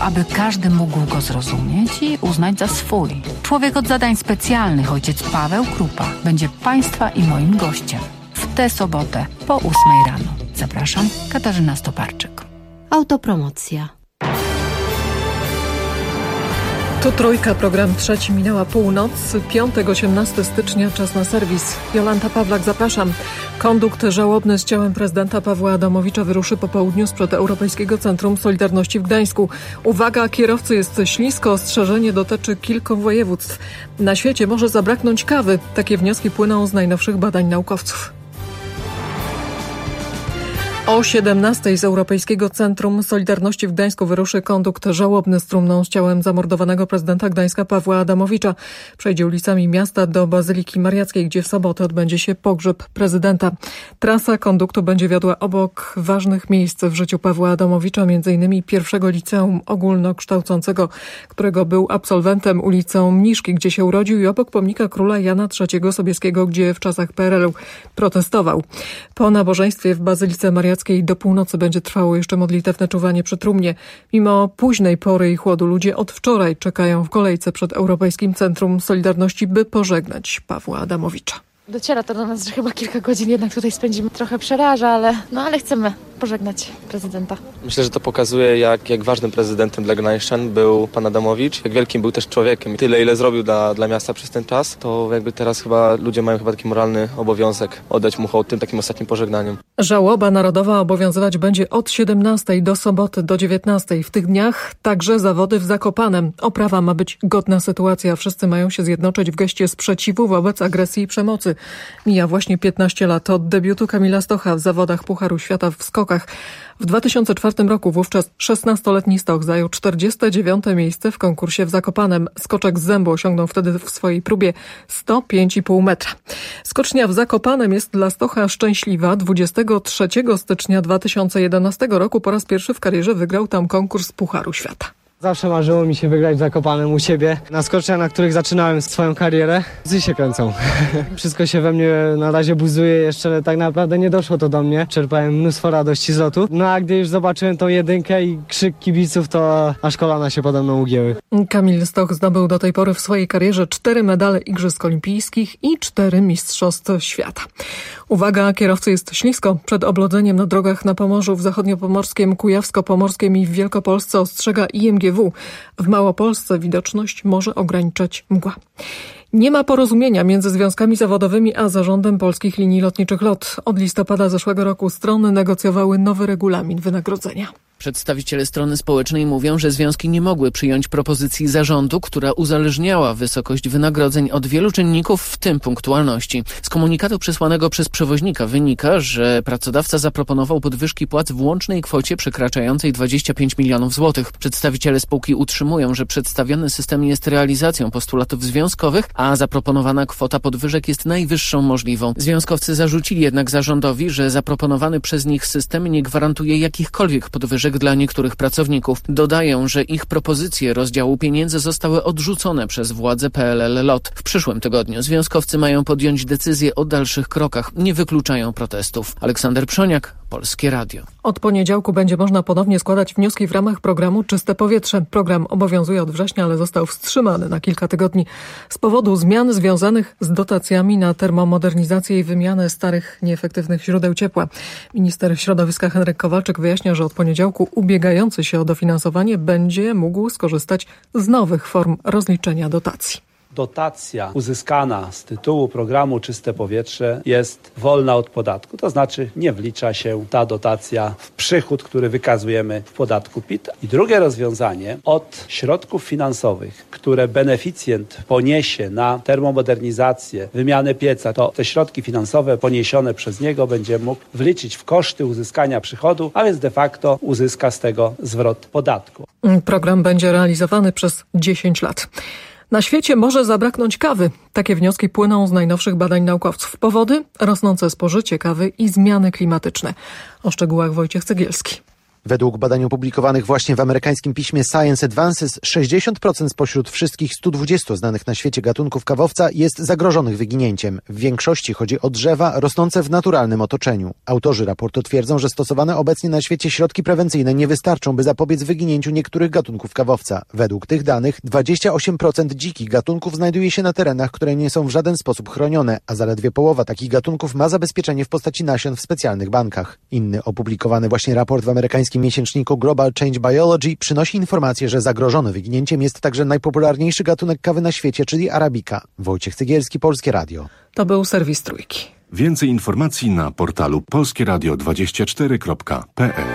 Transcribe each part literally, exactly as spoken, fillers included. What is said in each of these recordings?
aby każdy mógł go zrozumieć i uznać za swój. Człowiek od zadań specjalnych, ojciec Paweł Krupa, będzie Państwa i moim gościem w tę sobotę po ósmej rano. Zapraszam, Katarzyna Stoparczyk. Autopromocja. Tu Trójka, program trzeci, minęła północ, piątek, osiemnastego stycznia, czas na serwis. Jolanta Pawlak, zapraszam. Kondukt żałobny z ciałem prezydenta Pawła Adamowicza wyruszy po południu sprzed Europejskiego Centrum Solidarności w Gdańsku. Uwaga, kierowcy, jest ślisko, ostrzeżenie dotyczy kilku województw. Na świecie może zabraknąć kawy. Takie wnioski płyną z najnowszych badań naukowców. O siedemnastej z Europejskiego Centrum Solidarności w Gdańsku wyruszy kondukt żałobny z trumną z ciałem zamordowanego prezydenta Gdańska Pawła Adamowicza. Przejdzie ulicami miasta do Bazyliki Mariackiej, gdzie w sobotę odbędzie się pogrzeb prezydenta. Trasa konduktu będzie wiodła obok ważnych miejsc w życiu Pawła Adamowicza, między innymi pierwszego liceum ogólnokształcącego, którego był absolwentem, ulicą Mniszki, gdzie się urodził, i obok pomnika króla Jana trzeciego Sobieskiego, gdzie w czasach P R L u protestował. Po nabożeństwie w Bazylice Mariackiej do północy będzie trwało jeszcze modlitewne czuwanie przy trumnie. Mimo późnej pory i chłodu ludzie od wczoraj czekają w kolejce przed Europejskim Centrum Solidarności, by pożegnać Pawła Adamowicza. Dociera to do nas, że chyba kilka godzin jednak tutaj spędzimy. Trochę przeraża, ale no ale chcemy pożegnać prezydenta. Myślę, że to pokazuje, jak, jak ważnym prezydentem dla gdańszczan był pan Adamowicz, jak wielkim był też człowiekiem. Tyle, ile zrobił dla, dla miasta przez ten czas, to jakby teraz chyba ludzie mają chyba taki moralny obowiązek oddać mu hołd tym takim ostatnim pożegnaniem. Żałoba narodowa obowiązywać będzie od siedemnastej do soboty do dziewiętnastej. W tych dniach także zawody w Zakopanem. Oprawa ma być godna sytuacja. Wszyscy mają się zjednoczyć w geście sprzeciwu wobec agresji i przemocy. Mija właśnie piętnaście lat od debiutu Kamila Stocha w zawodach Pucharu Świata w skokach. W dwa tysiące czwartym roku wówczas szesnastoletni Stoch zajął czterdzieste dziewiąte miejsce w konkursie w Zakopanem. Skoczek z zębu osiągnął wtedy w swojej próbie sto pięć i pół metra. Skocznia w Zakopanem jest dla Stocha szczęśliwa. dwudziestego trzeciego stycznia dwa tysiące jedenastego roku po raz pierwszy w karierze wygrał tam konkurs Pucharu Świata. Zawsze marzyło mi się wygrać w Zakopanem u siebie. Na skoczniach, na których zaczynałem swoją karierę, łzy się kręcą. Wszystko się we mnie na razie buzuje, jeszcze tak naprawdę nie doszło to do mnie. Czerpałem mnóstwo radości z lotu. No a gdy już zobaczyłem tą jedynkę i krzyk kibiców, to aż kolana się pode mną ugięły. Kamil Stoch zdobył do tej pory w swojej karierze cztery medale Igrzysk Olimpijskich i cztery Mistrzostw Świata. Uwaga, kierowcy, jest ślisko. Przed oblodzeniem na drogach na Pomorzu, w zachodniopomorskim, kujawsko-pomorskim i w Wielkopolsce ostrzega I M G W. W Małopolsce widoczność może ograniczać mgła. Nie ma porozumienia między związkami zawodowymi a zarządem Polskich Linii Lotniczych LOT. Od listopada zeszłego roku strony negocjowały nowy regulamin wynagrodzenia. Przedstawiciele strony społecznej mówią, że związki nie mogły przyjąć propozycji zarządu, która uzależniała wysokość wynagrodzeń od wielu czynników, w tym punktualności. Z komunikatu przesłanego przez przewoźnika wynika, że pracodawca zaproponował podwyżki płac w łącznej kwocie przekraczającej dwadzieścia pięć milionów złotych. Przedstawiciele spółki utrzymują, że przedstawiony system jest realizacją postulatów związkowych, a zaproponowana kwota podwyżek jest najwyższą możliwą. Związkowcy zarzucili jednak zarządowi, że zaproponowany przez nich system nie gwarantuje jakichkolwiek podwyżek dla niektórych pracowników. Dodają, że ich propozycje rozdziału pieniędzy zostały odrzucone przez władze P L L LOT. W przyszłym tygodniu związkowcy mają podjąć decyzję o dalszych krokach. Nie wykluczają protestów. Aleksander Przoniak, Polskie Radio. Od poniedziałku będzie można ponownie składać wnioski w ramach programu Czyste Powietrze. Program obowiązuje od września, ale został wstrzymany na kilka tygodni z powodu zmian związanych z dotacjami na termomodernizację i wymianę starych, nieefektywnych źródeł ciepła. Minister środowiska Henryk Kowalczyk wyjaśnia, że od poniedziałku ubiegający się o dofinansowanie będzie mógł skorzystać z nowych form rozliczenia dotacji. Dotacja uzyskana z tytułu programu Czyste Powietrze jest wolna od podatku. To znaczy nie wlicza się ta dotacja w przychód, który wykazujemy w podatku P I T. I drugie rozwiązanie, od środków finansowych, które beneficjent poniesie na termomodernizację, wymianę pieca, to te środki finansowe poniesione przez niego będzie mógł wliczyć w koszty uzyskania przychodu, a więc de facto uzyska z tego zwrot podatku. Program będzie realizowany przez dziesięć lat. Na świecie może zabraknąć kawy. Takie wnioski płyną z najnowszych badań naukowców. Powody? Rosnące spożycie kawy i zmiany klimatyczne. O szczegółach Wojciech Cegielski. Według badań opublikowanych właśnie w amerykańskim piśmie Science Advances sześćdziesiąt procent spośród wszystkich stu dwudziestu znanych na świecie gatunków kawowca jest zagrożonych wyginięciem. W większości chodzi o drzewa rosnące w naturalnym otoczeniu. Autorzy raportu twierdzą, że stosowane obecnie na świecie środki prewencyjne nie wystarczą, by zapobiec wyginięciu niektórych gatunków kawowca. Według tych danych dwadzieścia osiem procent dzikich gatunków znajduje się na terenach, które nie są w żaden sposób chronione, a zaledwie połowa takich gatunków ma zabezpieczenie w postaci nasion w specjalnych bankach. Inny opublikowany właśnie raport w amerykańskim miesięczniku Global Change Biology przynosi informację, że zagrożony wyginięciem jest także najpopularniejszy gatunek kawy na świecie, czyli arabika. Wojciech Cegielski, Polskie Radio. To był serwis Trójki. Więcej informacji na portalu polskie radio dwadzieścia cztery kropka p l.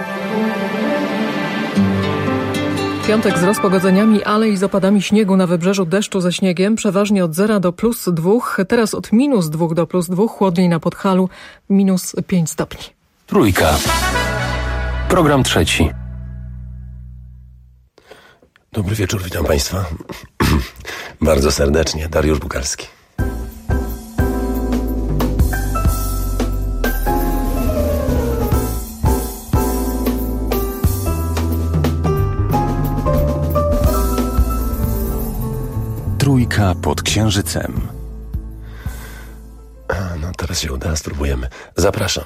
Piątek z rozpogodzeniami, ale i z opadami śniegu na wybrzeżu, deszczu ze śniegiem, przeważnie od zera do plus dwóch, teraz od minus dwóch do plus dwóch, chłodniej na Podhalu, minus pięć stopni. Trójka. Program trzeci. Dobry wieczór, witam Państwa. Bardzo serdecznie, Dariusz Bukalski. Trójka pod Księżycem. No teraz się uda, spróbujemy. Zapraszam.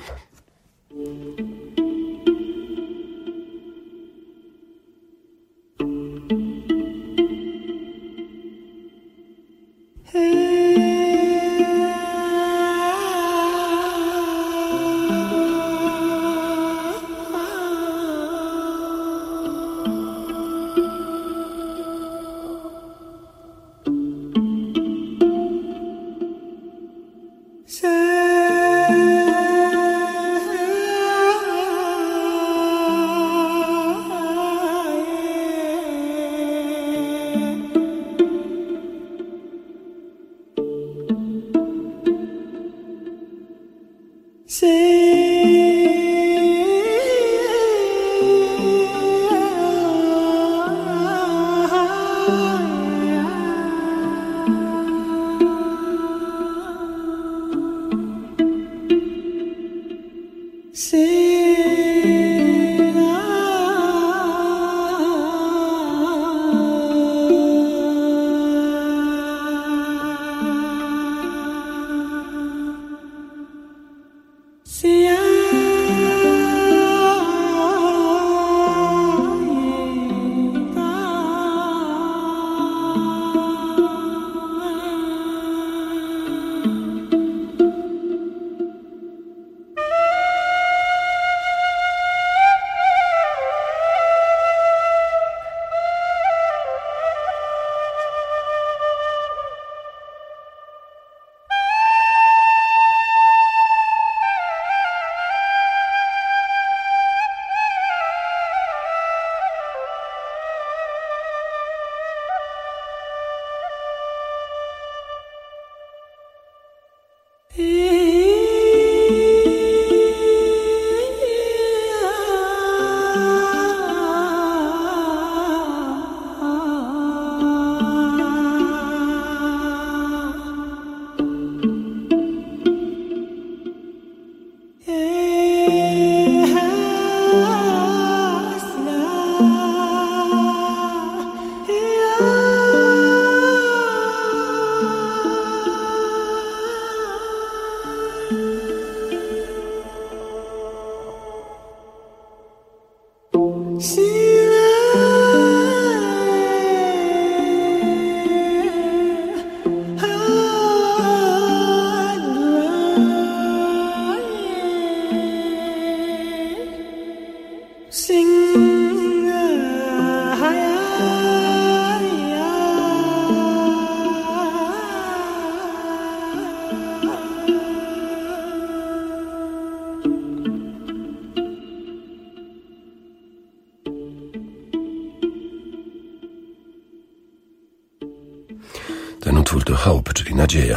Ten utwór to Hope, czyli nadzieja.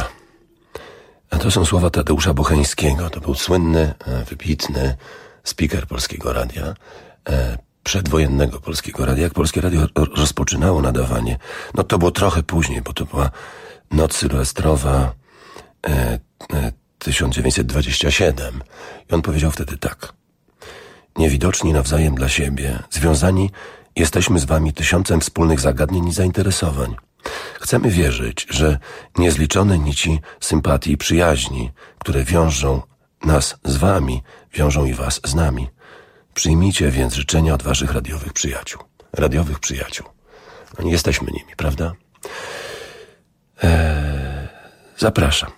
A to są słowa Tadeusza Bocheńskiego. To był słynny, wybitny speaker Polskiego Radia, przedwojennego Polskiego Radia. Jak Polskie Radio rozpoczynało nadawanie, no to było trochę później, bo to była noc sylwestrowa tysiąc dziewięćset dwadzieścia siedem. I on powiedział wtedy tak. niewidoczni nawzajem dla siebie, związani jesteśmy z wami tysiącem wspólnych zagadnień i zainteresowań. Chcemy wierzyć, że niezliczone nici sympatii i przyjaźni, które wiążą nas z wami, wiążą i was z nami. Przyjmijcie więc życzenia od waszych radiowych przyjaciół. Radiowych przyjaciół. No nie jesteśmy nimi, prawda? Eee, zapraszam.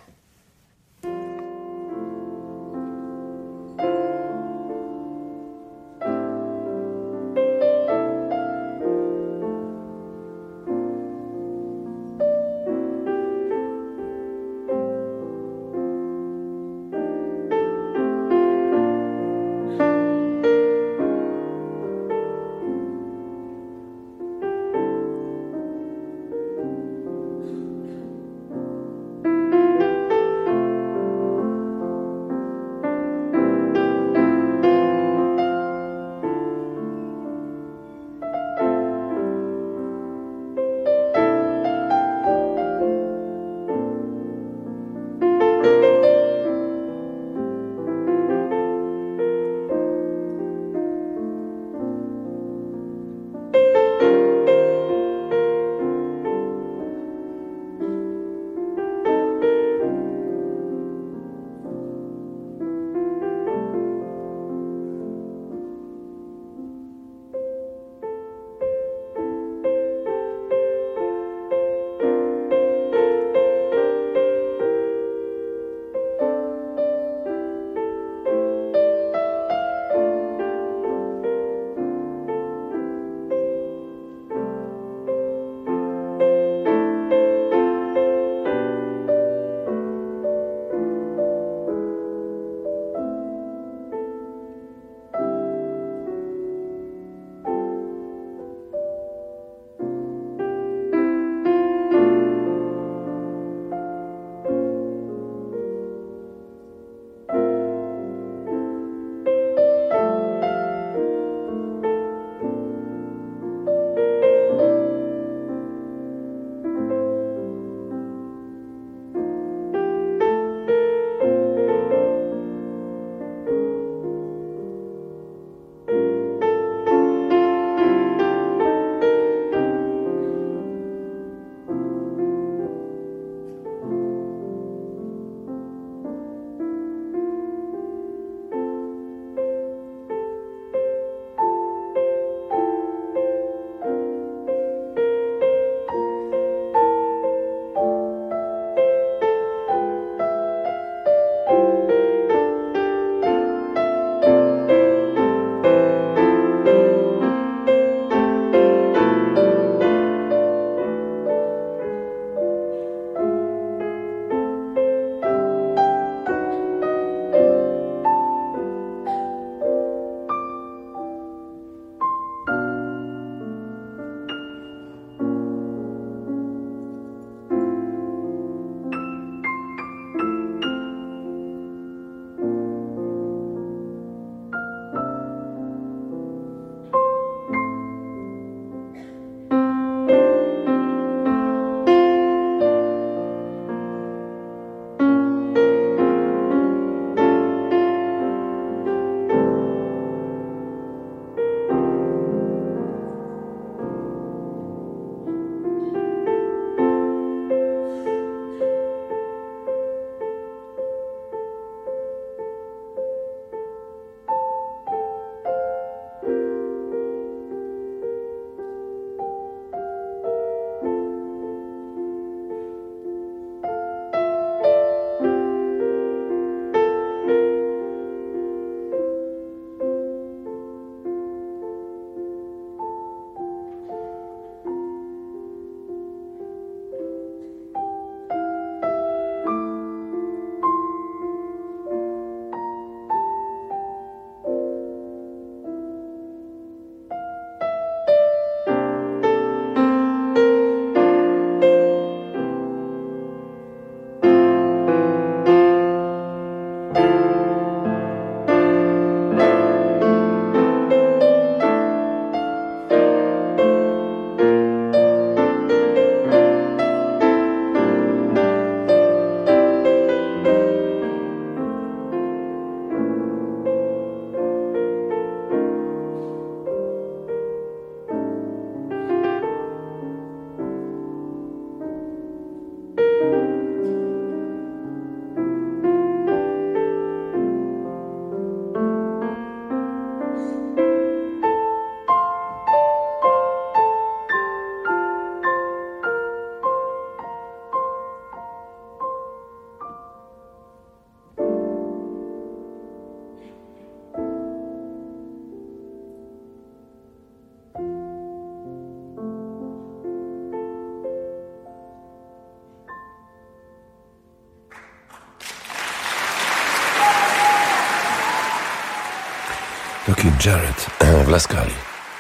Keith Jarrett w Laskali.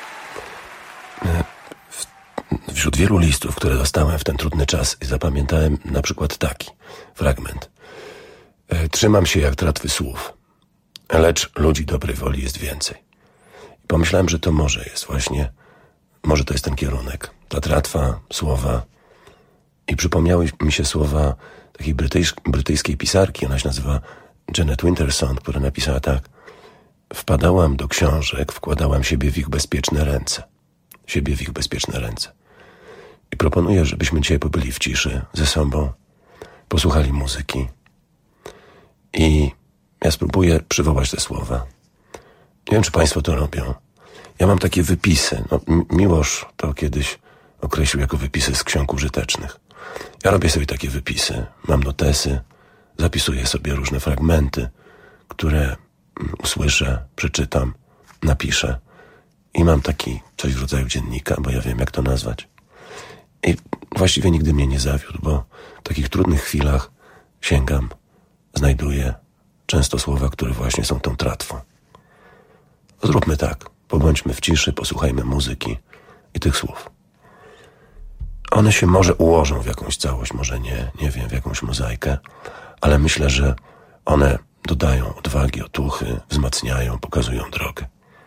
Wśród wielu listów, które dostałem w ten trudny czas, zapamiętałem na przykład taki fragment. Trzymam się jak tratwy słów, lecz ludzi dobrej woli jest więcej. I pomyślałem, że to może jest właśnie, może to jest ten kierunek. Ta tratwa, słowa. I przypomniały mi się słowa takiej brytyjs- brytyjskiej pisarki, ona się nazywa Janet Winterson, która napisała tak: wpadałam do książek, wkładałam siebie w ich bezpieczne ręce. Siebie w ich bezpieczne ręce. I proponuję, żebyśmy dzisiaj pobyli w ciszy ze sobą, posłuchali muzyki. I ja spróbuję przywołać te słowa. Nie wiem, czy państwo to robią. Ja mam takie wypisy. No, Miłosz to kiedyś określił jako wypisy z ksiąg użytecznych. Ja robię sobie takie wypisy. Mam notesy, zapisuję sobie różne fragmenty, które usłyszę, przeczytam, napiszę. I mam taki coś w rodzaju dziennika, bo ja wiem, jak to nazwać. I właściwie nigdy mnie nie zawiódł, bo w takich trudnych chwilach sięgam, znajduję często słowa, które właśnie są tą tratwą. Zróbmy tak. Pobądźmy w ciszy, posłuchajmy muzyki i tych słów. One się może ułożą w jakąś całość, może nie, nie wiem, w jakąś mozaikę, ale myślę, że one dodają odwagi, otuchy, wzmacniają, pokazują drogę.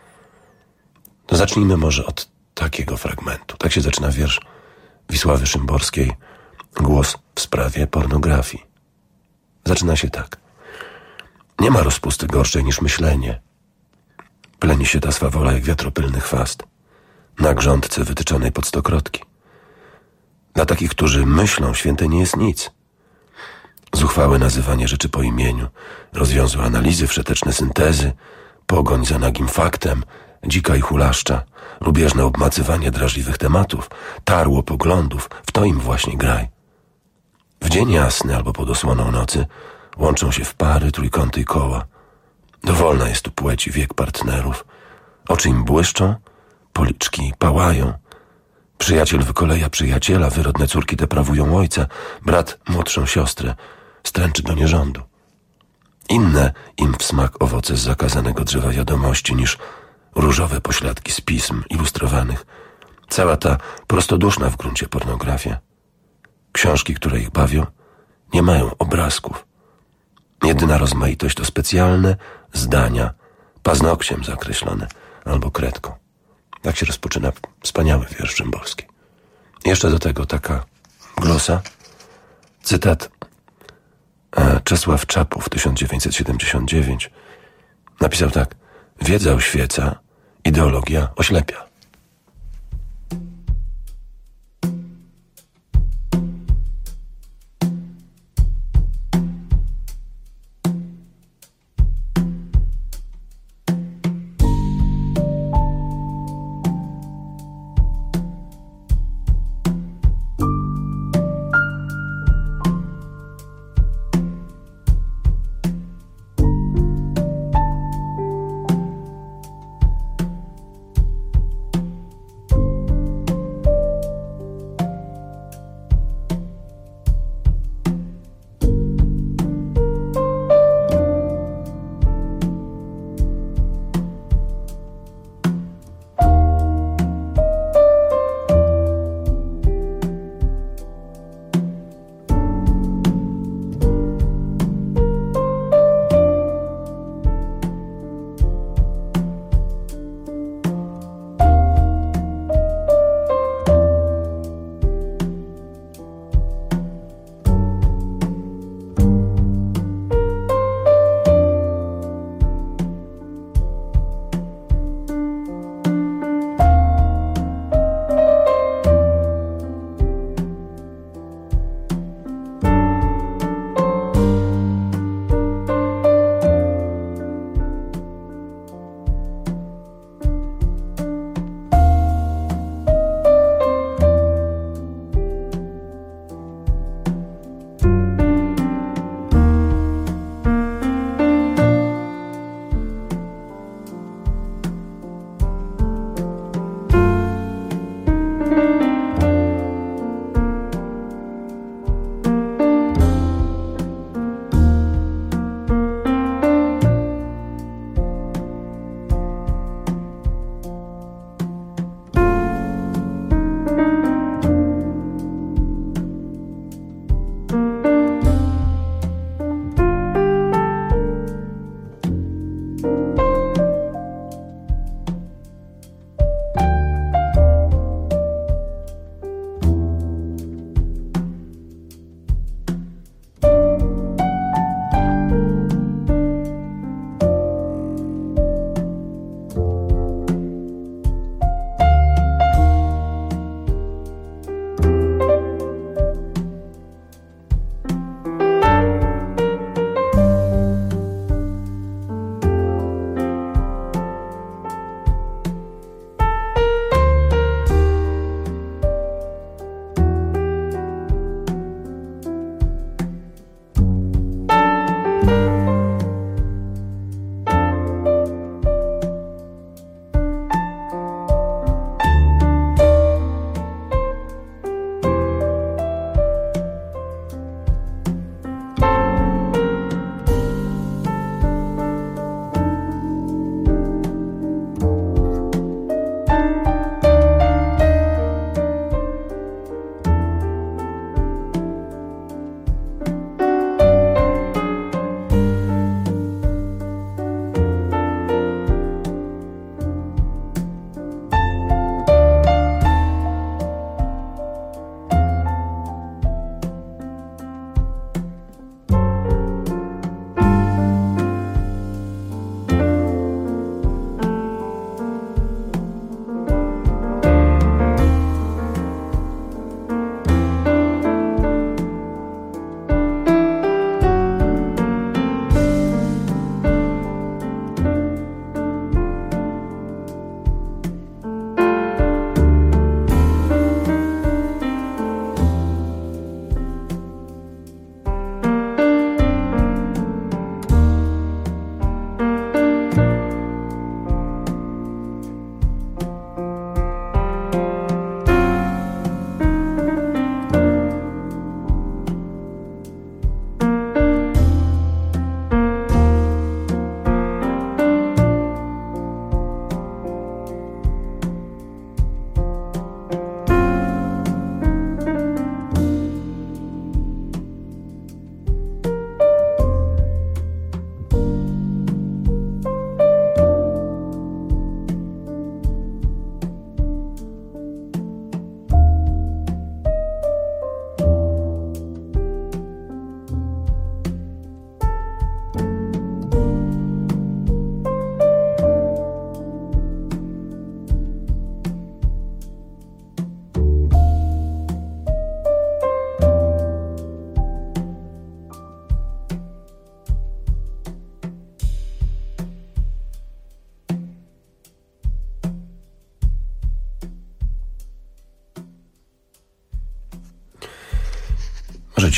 To zacznijmy może od takiego fragmentu. Tak się zaczyna wiersz Wisławy Szymborskiej, Głos w sprawie pornografii. Zaczyna się tak. Nie ma rozpusty gorszej niż myślenie. Pleni się ta swawola jak wiatropylny chwast na grządce wytyczonej pod stokrotki. Dla takich, którzy myślą, święte nie jest nic. Zuchwałe nazywanie rzeczy po imieniu, rozwiązłe analizy, wszeteczne syntezy, pogoń za nagim faktem, dzika i hulaszcza, lubieżne obmacywanie drażliwych tematów, tarło poglądów, w to im właśnie graj. W dzień jasny albo pod osłoną nocy łączą się w pary, trójkąty i koła. Dowolna jest tu płeć i wiek partnerów. Oczy im błyszczą, policzki pałają. Przyjaciel wykoleja przyjaciela, wyrodne córki deprawują ojca, brat młodszą siostrę stręczy do nierządu. Inne im w smak owoce z zakazanego drzewa wiadomości niż różowe pośladki z pism ilustrowanych. Cała ta prostoduszna w gruncie pornografia. Książki, które ich bawią, nie mają obrazków. Jedyna rozmaitość to specjalne zdania, paznokciem zakreślone albo kredką. Tak się rozpoczyna wspaniały wiersz Szymborski. Jeszcze do tego taka glosa, cytat Czesław Czapów, tysiąc dziewięćset siedemdziesiąt dziewięć, napisał tak: wiedza oświeca, ideologia oślepia.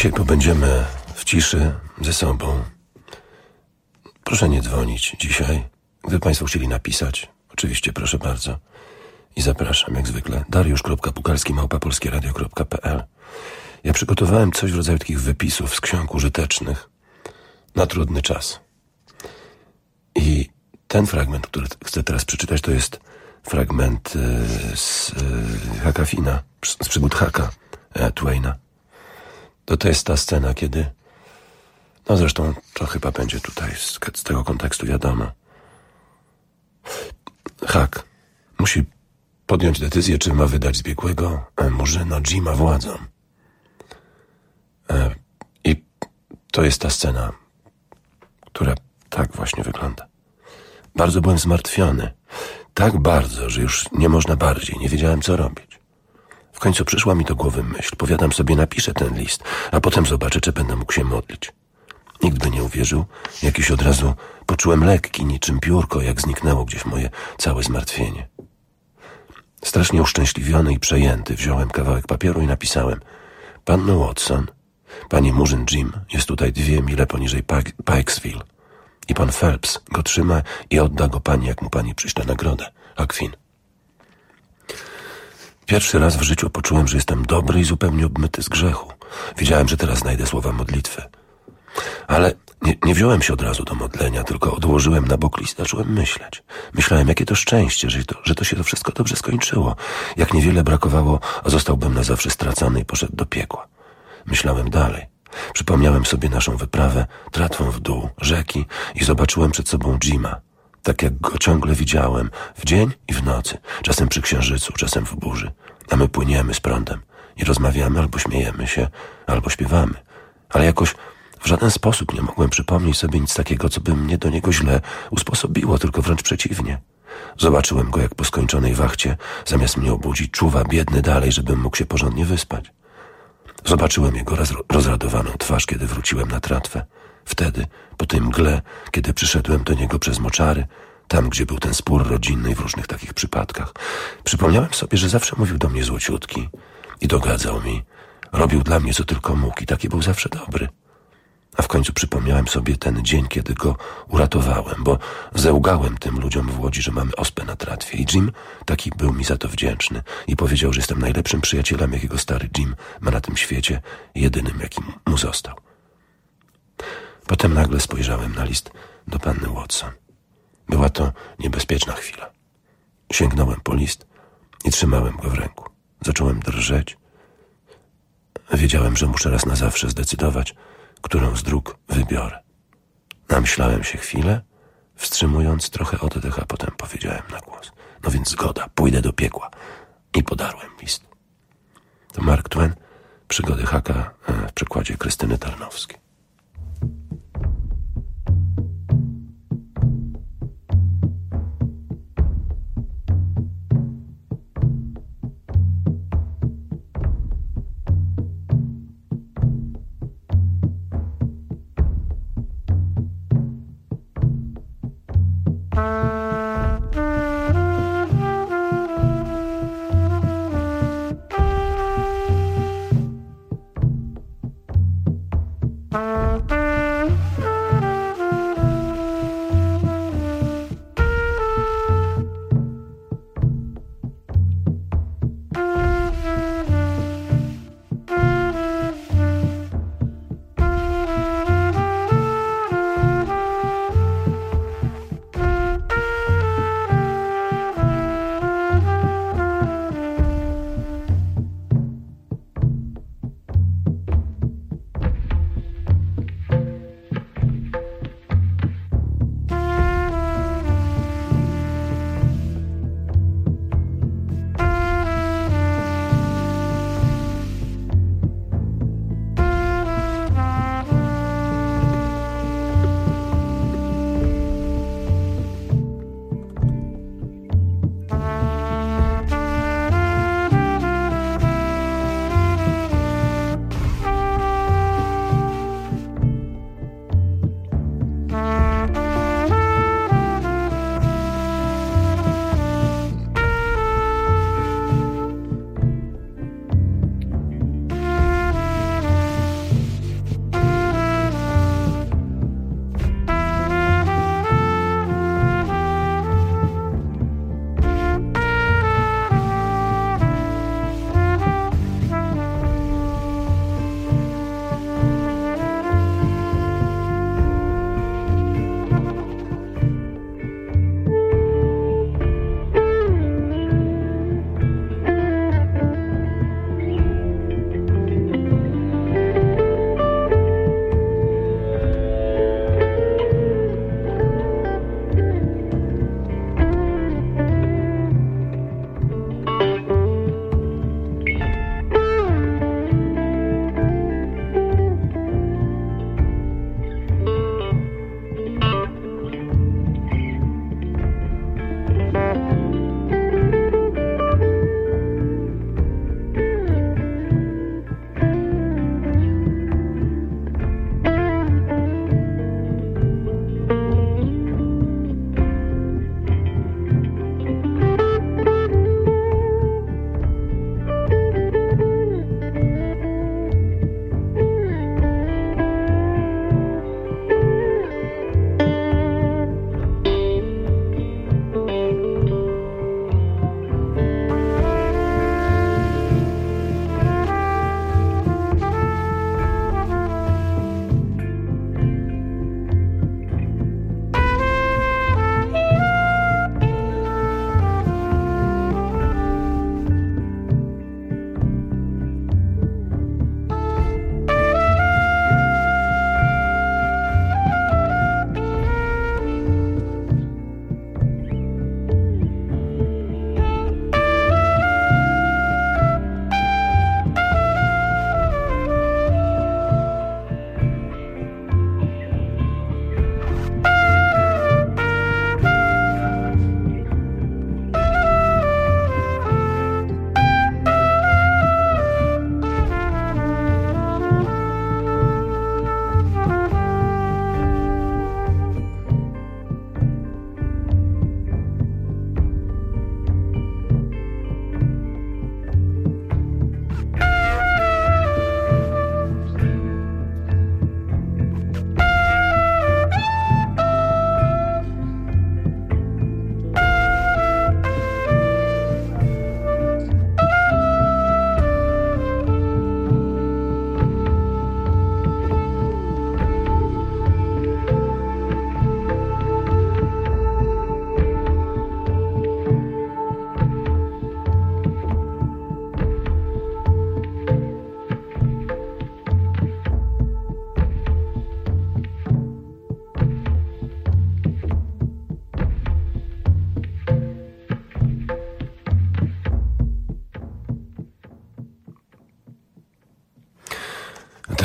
Dzisiaj pobędziemy w ciszy ze sobą. Proszę nie dzwonić dzisiaj. Gdyby Państwo chcieli napisać, oczywiście proszę bardzo. I zapraszam jak zwykle. dariusz kropka pukalski małpa polskie radio kropka p l. Ja przygotowałem coś w rodzaju takich wypisów z ksiąg użytecznych na trudny czas. I ten fragment, który chcę teraz przeczytać, to jest fragment z Hucka Finna, z przygód Hucka Twaina. To to jest ta scena, kiedy, no zresztą to chyba będzie tutaj z, z tego kontekstu wiadomo. Huck musi podjąć decyzję, czy ma wydać zbiegłego murzyna Jima władzom. I to jest ta scena, która tak właśnie wygląda. Bardzo byłem zmartwiony. Tak bardzo, że już nie można bardziej. Nie wiedziałem, co robić. W końcu przyszła mi do głowy myśl. Powiadam sobie, napiszę ten list, a potem zobaczę, czy będę mógł się modlić. Nikt by nie uwierzył. Jakiś od razu poczułem lekki, niczym piórko, jak zniknęło gdzieś moje całe zmartwienie. Strasznie uszczęśliwiony i przejęty wziąłem kawałek papieru i napisałem: Panno Watson, panie murzyn Jim jest tutaj dwie mile poniżej Pikesville i pan Phelps go trzyma i odda go pani, jak mu pani przyśle nagrodę. Huck Finn. Pierwszy raz w życiu poczułem, że jestem dobry i zupełnie obmyty z grzechu. Wiedziałem, że teraz znajdę słowa modlitwy. Ale nie, nie wziąłem się od razu do modlenia, tylko odłożyłem na bok list i zacząłem myśleć. Myślałem, jakie to szczęście, że to, że to się to wszystko dobrze skończyło. Jak niewiele brakowało, a zostałbym na zawsze stracony i poszedł do piekła. Myślałem dalej. Przypomniałem sobie naszą wyprawę tratwą w dół rzeki i zobaczyłem przed sobą Jima. Tak jak go ciągle widziałem, w dzień i w nocy, czasem przy księżycu, czasem w burzy. A my płyniemy z prądem i rozmawiamy, albo śmiejemy się, albo śpiewamy. Ale jakoś w żaden sposób nie mogłem przypomnieć sobie nic takiego, co by mnie do niego źle usposobiło, tylko wręcz przeciwnie. Zobaczyłem go, jak po skończonej wachcie, zamiast mnie obudzić, czuwa biedny dalej, żebym mógł się porządnie wyspać. Zobaczyłem jego rozradowaną twarz, kiedy wróciłem na tratwę. Wtedy, po tej mgle, kiedy przyszedłem do niego przez moczary, tam, gdzie był ten spór rodzinny i w różnych takich przypadkach. Przypomniałem sobie, że zawsze mówił do mnie złociutki i dogadzał mi. Robił dla mnie, co tylko mógł i taki był zawsze dobry. A w końcu przypomniałem sobie ten dzień, kiedy go uratowałem, bo zełgałem tym ludziom w Łodzi, że mamy ospę na tratwie. I Jim taki był mi za to wdzięczny i powiedział, że jestem najlepszym przyjacielem, jakiego stary Jim ma na tym świecie, jedynym, jakim mu został. Potem nagle spojrzałem na list do panny Watson. Była to niebezpieczna chwila. Sięgnąłem po list i trzymałem go w ręku. Zacząłem drżeć. Wiedziałem, że muszę raz na zawsze zdecydować, którą z dróg wybiorę. Namyślałem się chwilę, wstrzymując trochę oddech, a potem powiedziałem na głos: no więc zgoda, pójdę do piekła. I podarłem list. To Mark Twain, Przygody Hucka w przekładzie Krystyny Tarnowskiej.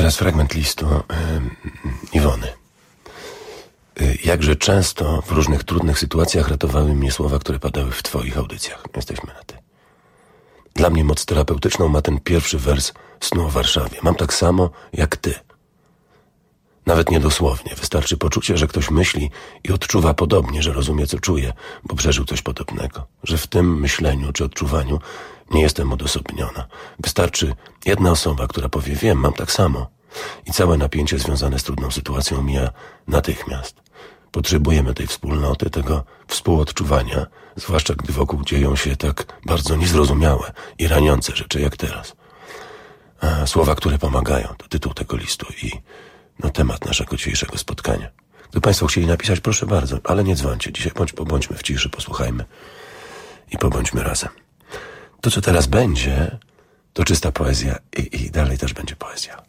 teraz fragment listu y, Iwony. Y, jakże często w różnych trudnych sytuacjach ratowały mnie słowa, które padały w twoich audycjach. Jesteśmy na ty. Dla mnie moc terapeutyczną ma ten pierwszy wers Snu o Warszawie. Mam tak samo jak ty. Nawet niedosłownie. Wystarczy poczucie, że ktoś myśli i odczuwa podobnie, że rozumie, co czuje, bo przeżył coś podobnego. Że w tym myśleniu czy odczuwaniu nie jestem odosobniona. Wystarczy jedna osoba, która powie, wiem, mam tak samo. I całe napięcie związane z trudną sytuacją mija natychmiast. Potrzebujemy tej wspólnoty, tego współodczuwania, zwłaszcza gdy wokół dzieją się tak bardzo niezrozumiałe i raniące rzeczy jak teraz. A słowa, które pomagają, to tytuł tego listu i no, temat naszego dzisiejszego spotkania. Gdyby Państwo chcieli napisać, proszę bardzo, ale nie dzwońcie. Dzisiaj bądź, pobądźmy w ciszy, posłuchajmy i pobądźmy razem. To, co teraz będzie, to czysta poezja i, i dalej też będzie poezja.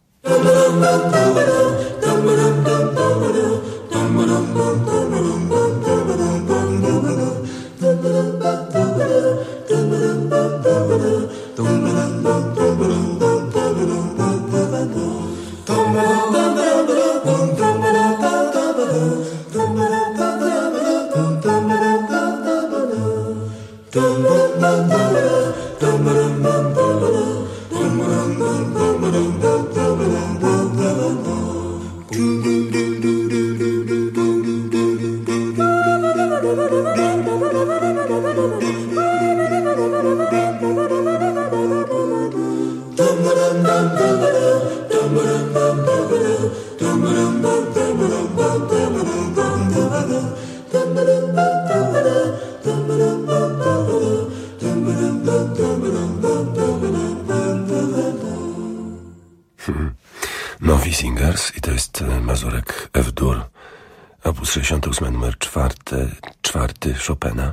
Novi Singers i to jest Mazurek F-dur, opus sześćdziesiąty ósmy, numer czwarty, czwarty Chopina.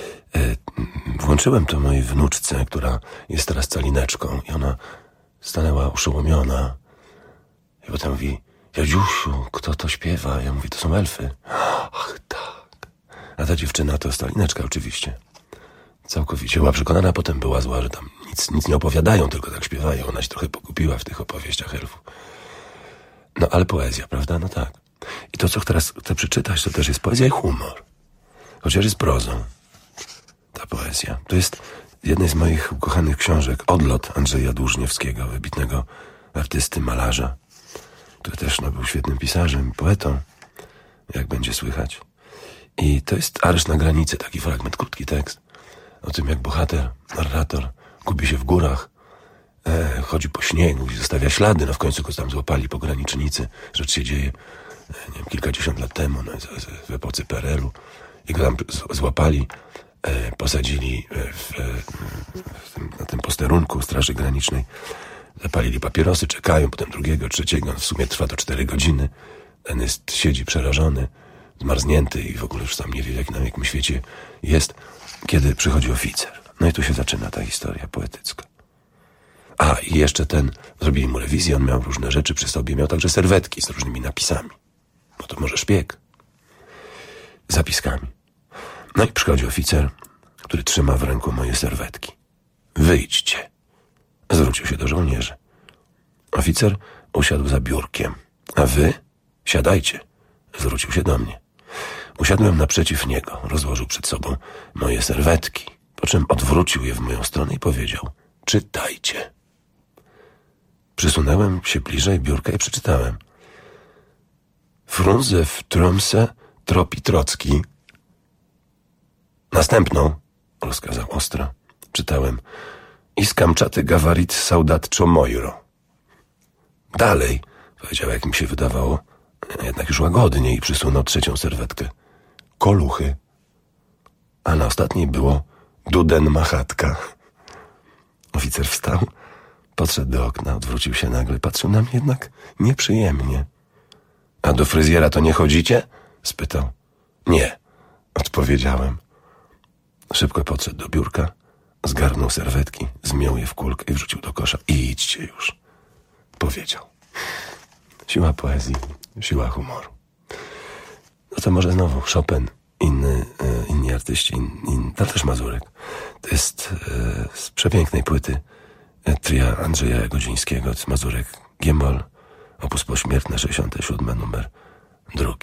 Włączyłem to mojej wnuczce, która jest teraz calineczką i ona stanęła oszołomiona. I potem mówi, Jadziusiu, kto to śpiewa? Ja mówię, to są elfy. Ach, tak. A ta dziewczyna to stalineczka oczywiście. Całkowicie była przekonana, potem była zła, że tam nic, nic nie opowiadają, tylko tak śpiewają. Ona się trochę pogubiła w tych opowieściach elfów. No ale poezja, prawda? No tak. I to, co teraz chcę przeczytać, to też jest poezja i humor. Chociaż jest prozą. Ta poezja. To jest jednej z moich ukochanych książek, Odlot Andrzeja Dłużniewskiego, wybitnego artysty, malarza, który też no, był świetnym pisarzem, poetą, jak będzie słychać. I to jest Areszt na granicy, taki fragment, krótki tekst o tym, jak bohater, narrator gubi się w górach, e, chodzi po śniegu i zostawia ślady, no w końcu go tam złapali pogranicznicy. Rzecz się dzieje e, nie wiem, kilkadziesiąt lat temu, no, w epoce P R L u i go tam złapali, e, posadzili w, w tym, na tym posterunku Straży Granicznej, zapalili papierosy, czekają, potem drugiego, trzeciego, w sumie trwa to cztery godziny. Ten jest, siedzi przerażony, zmarznięty i w ogóle już sam nie wie, jak na jakim świecie jest, kiedy przychodzi oficer. No i tu się zaczyna ta historia poetycka. A, i jeszcze ten, zrobili mu rewizję, on miał różne rzeczy przy sobie, miał także serwetki z różnymi napisami. Bo to może szpieg. Z zapiskami. No i przychodzi oficer, który trzyma w ręku moje serwetki. Wyjdźcie. Zwrócił się do żołnierzy. Oficer usiadł za biurkiem. A wy? Siadajcie. Zwrócił się do mnie. Usiadłem naprzeciw niego. Rozłożył przed sobą moje serwetki, po czym odwrócił je w moją stronę i powiedział: czytajcie. Przysunąłem się bliżej biurka i przeczytałem. Frunze w Tromsø tropi Trocki. Następną, rozkazał ostro, czytałem. I z Kamczaty gawarit saudat Czomojro. Dalej, powiedział, jak mi się wydawało, jednak już łagodniej, i przysunął trzecią serwetkę. Koluchy. A na ostatniej było Duden Machatka. Oficer wstał, podszedł do okna, odwrócił się nagle, patrzył na mnie jednak nieprzyjemnie. A do fryzjera to nie chodzicie? Spytał. Nie, odpowiedziałem. Szybko podszedł do biurka, zgarnął serwetki, zmiął je w kulkę i wrzucił do kosza. I idźcie już, powiedział. Siła poezji, siła humoru. No to może znowu Chopin, inny, e, inni artyści, in, in, tam też Mazurek. To jest e, z przepięknej płyty e, tria Andrzeja Jagodzińskiego. To jest Mazurek G-moll, opus pośmiertne sześćdziesiąty siódmy, numer drugi.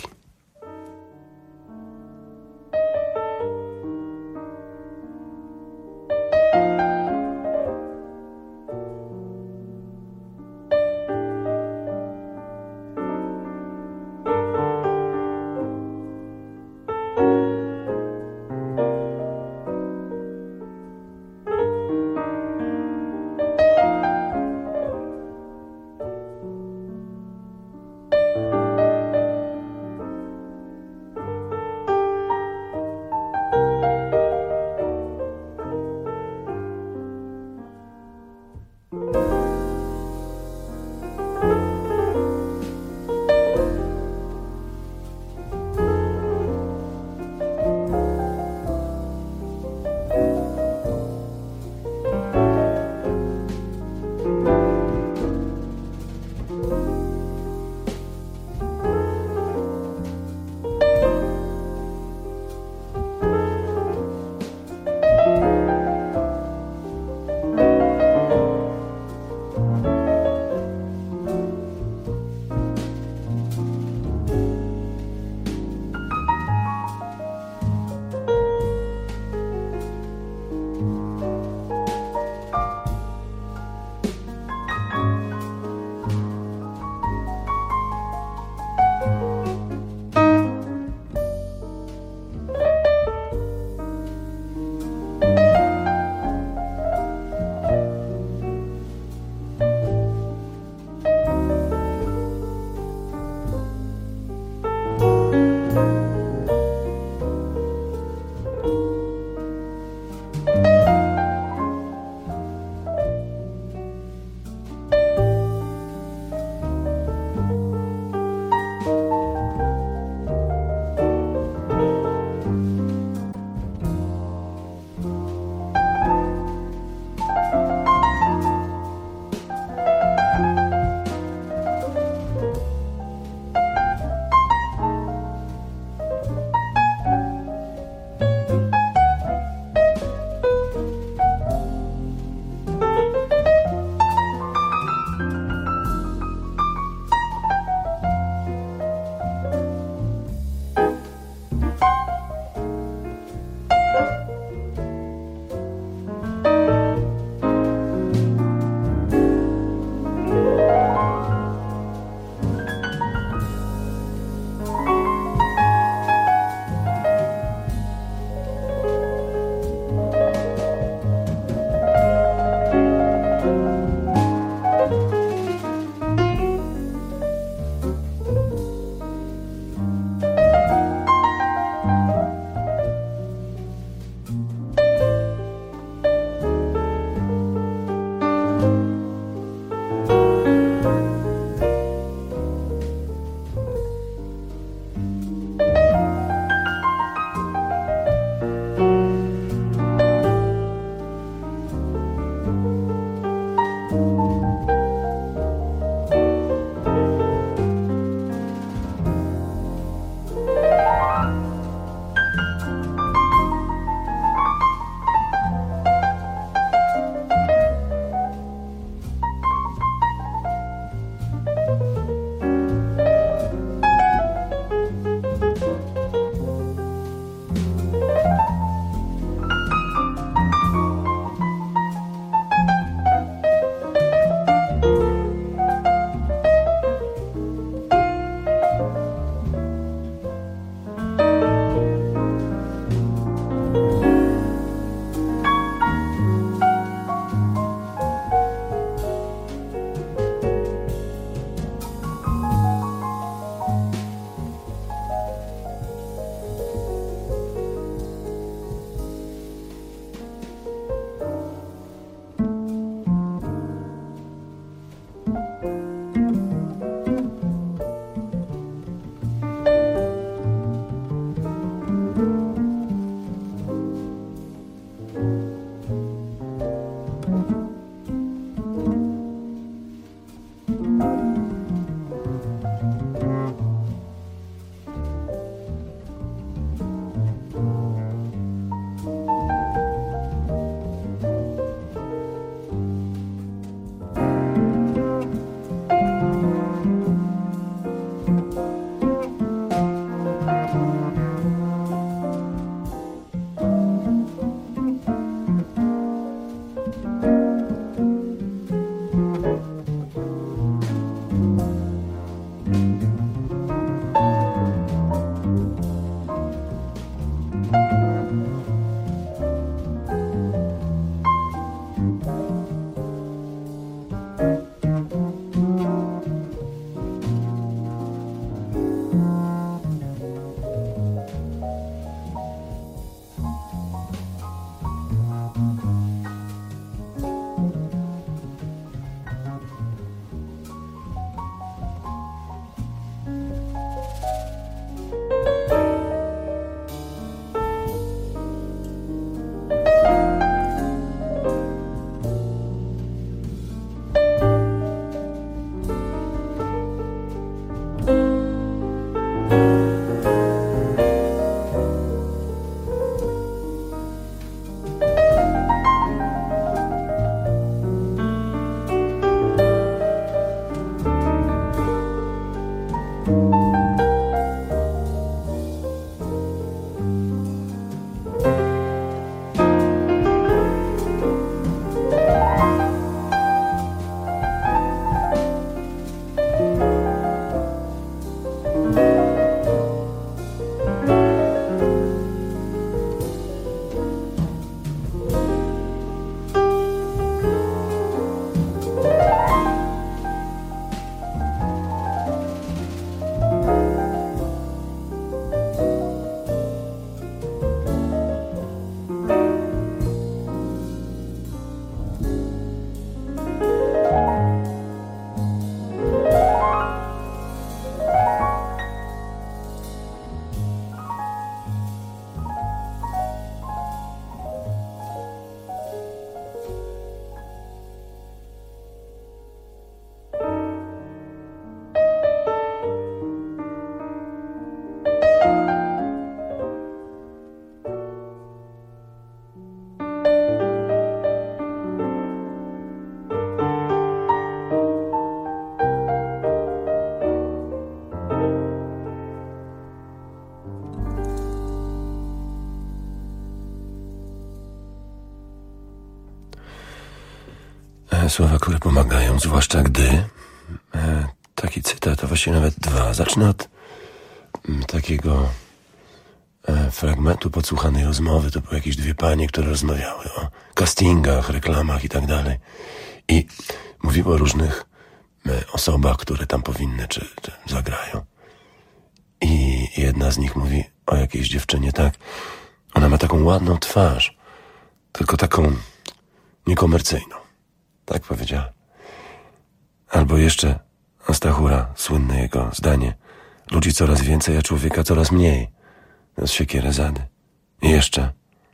słowa, które pomagają, zwłaszcza gdy e, taki cytat, a właściwie nawet dwa. Zacznę od m, takiego e, fragmentu podsłuchanej rozmowy. To były jakieś dwie panie, które rozmawiały o castingach, reklamach i tak dalej. I mówiły o różnych e, osobach, które tam powinny, czy, czy zagrają. I jedna z nich mówi o jakiejś dziewczynie tak. Ona ma taką ładną twarz, tylko taką niekomercyjną. Tak powiedziała. Albo jeszcze Stachura, słynne jego zdanie. Ludzi coraz więcej, a człowieka coraz mniej. Z Siekiery Zady. I jeszcze.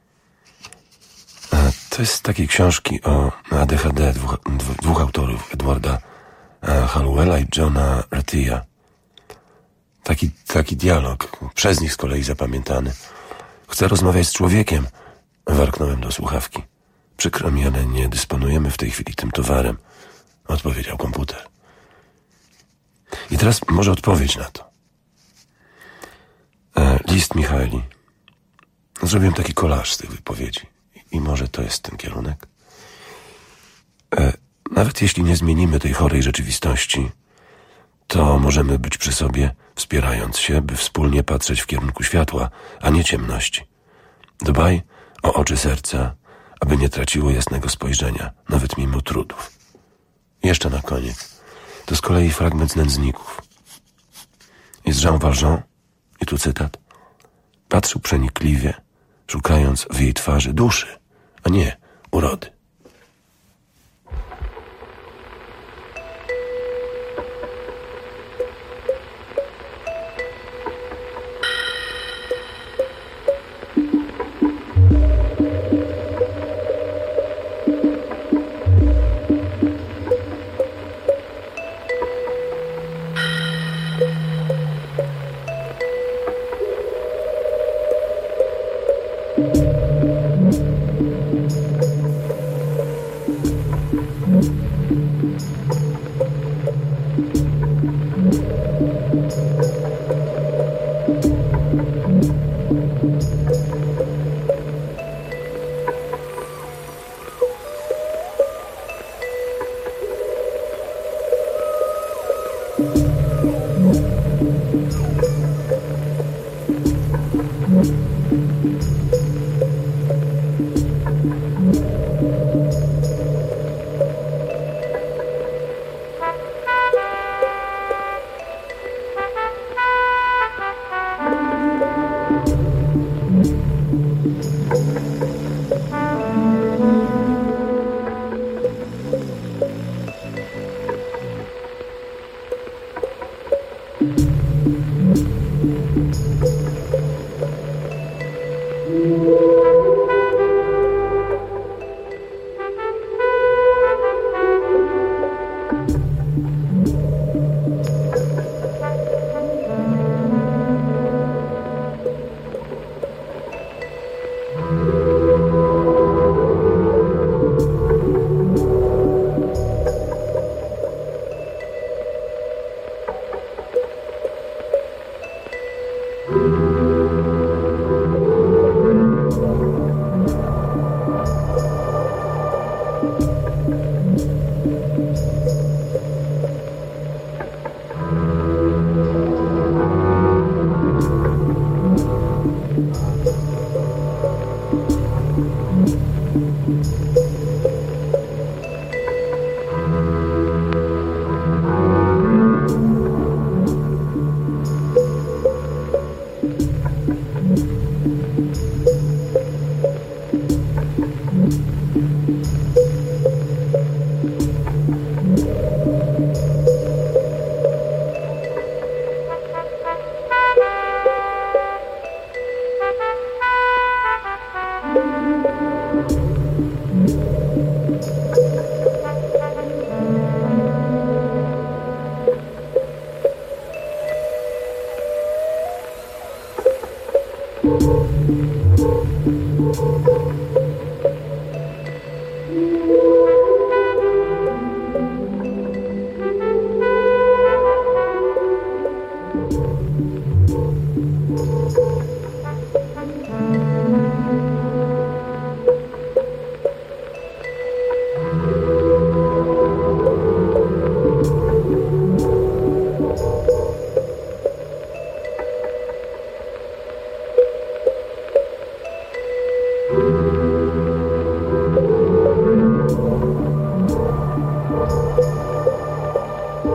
A to jest z takiej książki o A D H D dwóch, dwóch autorów, Edwarda Hallowella i Johna Rattiya. Taki, taki dialog, przez nich z kolei zapamiętany. Chcę rozmawiać z człowiekiem. Warknąłem do słuchawki. Przykro mi, ale nie dysponujemy w tej chwili tym towarem, odpowiedział komputer. I teraz może odpowiedź na to. E, list Michaeli. Zrobiłem taki kolaż z tych wypowiedzi. I, i może to jest ten kierunek. E, nawet jeśli nie zmienimy tej chorej rzeczywistości, to możemy być przy sobie, wspierając się, by wspólnie patrzeć w kierunku światła, a nie ciemności. Dbaj o oczy serca, aby nie traciło jasnego spojrzenia, nawet mimo trudów. Jeszcze na koniec. To z kolei fragment z Nędzników. Jest Jean Valjean, i tu cytat, patrzył przenikliwie, szukając w jej twarzy duszy, a nie urody.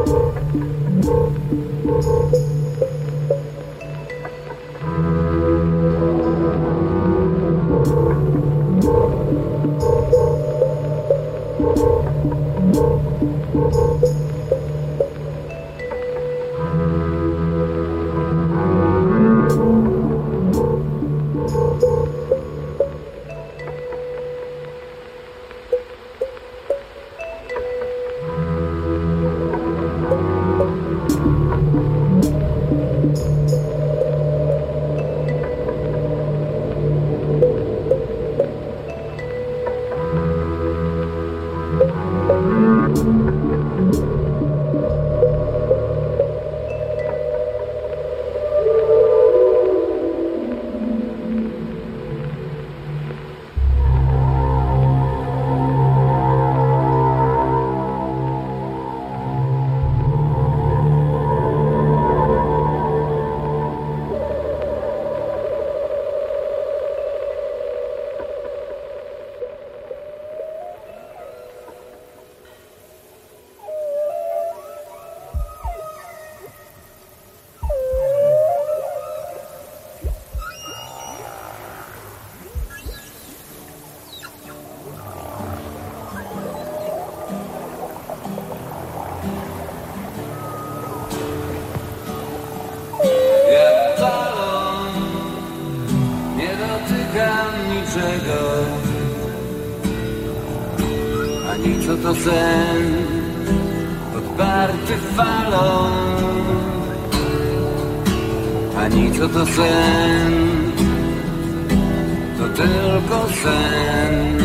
Ani co to sen podparty falą, ani co to sen, to tylko sen.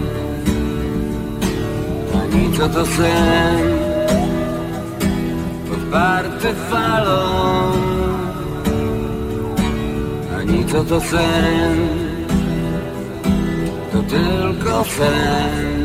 Ani co to sen podparty falą, ani co to sen, to tylko sen.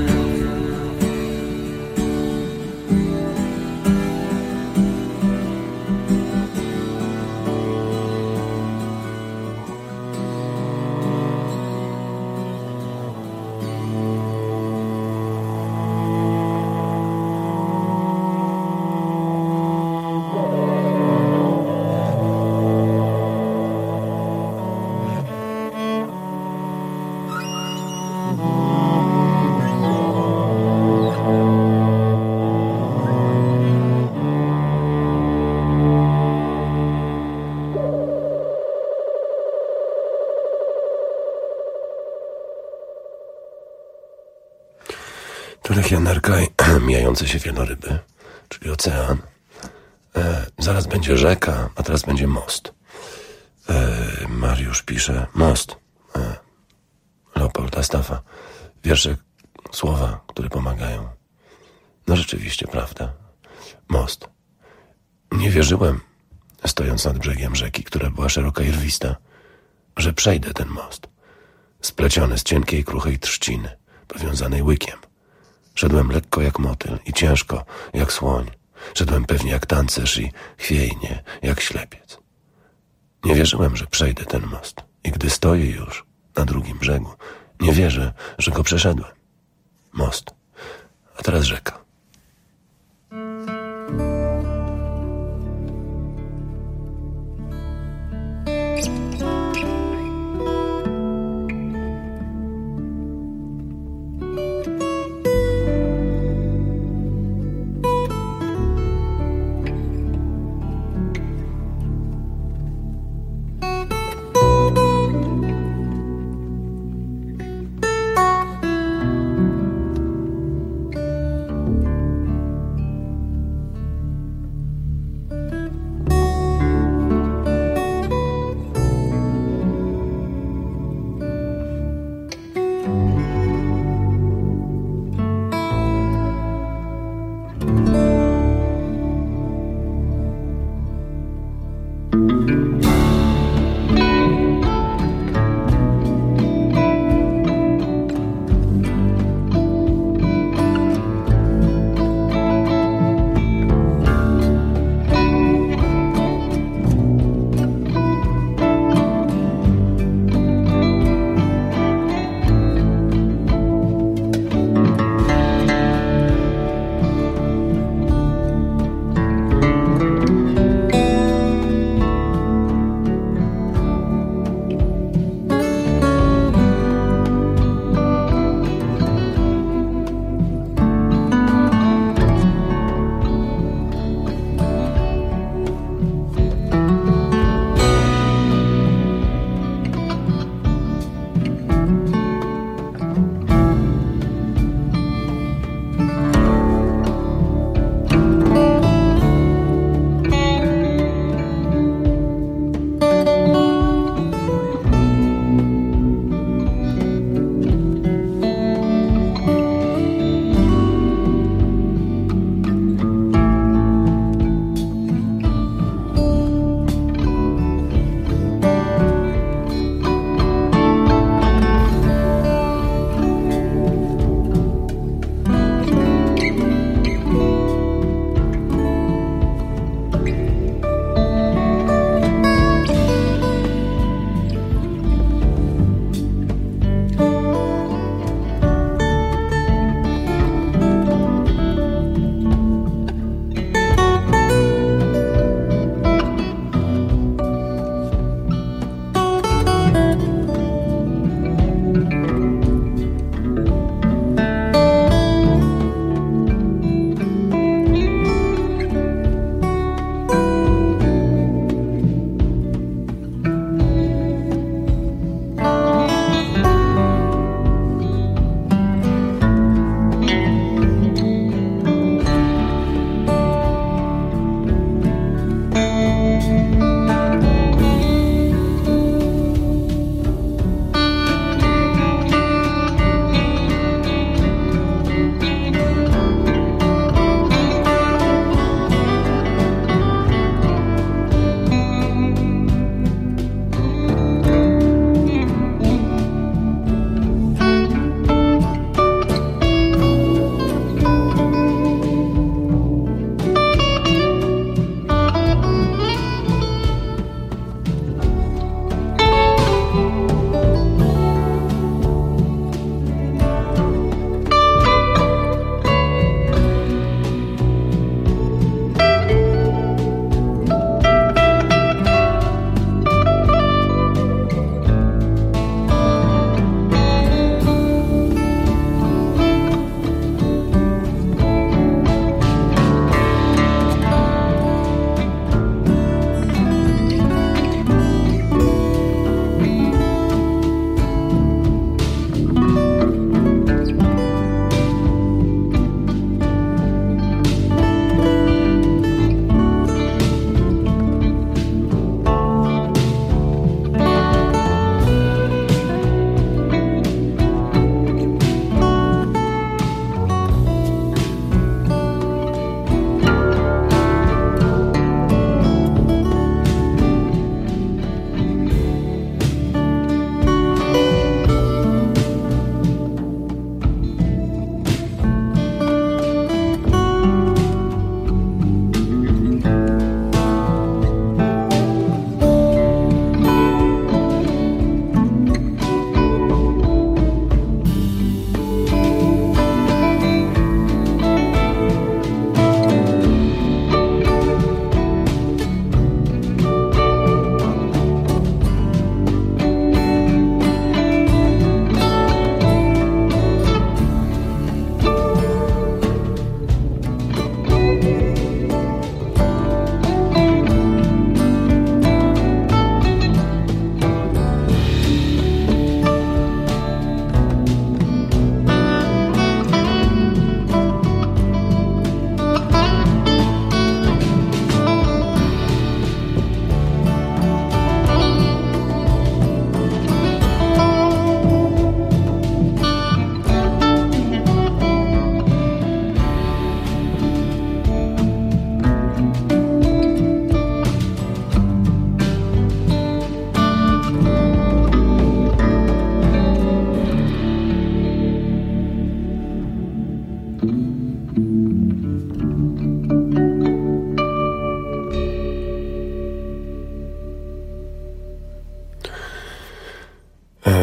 Turychianerka i mijające się wieloryby, czyli ocean. E, zaraz będzie rzeka, a teraz będzie most. E, Mariusz pisze most. E, Leopolda Staffa. Wiersze, słowa, które pomagają. No rzeczywiście, prawda. Most. Nie wierzyłem, stojąc nad brzegiem rzeki, która była szeroka i rwista, że przejdę ten most. Spleciony z cienkiej, kruchej trzciny, powiązanej łykiem. Szedłem lekko jak motyl i ciężko jak słoń. Szedłem pewnie jak tancerz i chwiejnie jak ślepiec. Nie wierzyłem, że przejdę ten most. I gdy stoję już na drugim brzegu, nie wierzę, że go przeszedłem. Most. A teraz rzeka.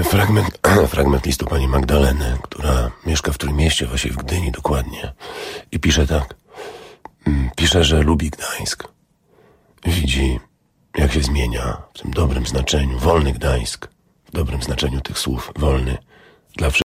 Fragment, fragment listu pani Magdaleny, która mieszka w Trójmieście, właśnie w Gdyni dokładnie. I pisze tak. Pisze, że lubi Gdańsk. Widzi, jak się zmienia w tym dobrym znaczeniu, wolny Gdańsk. W dobrym znaczeniu tych słów, wolny dla wszystkich.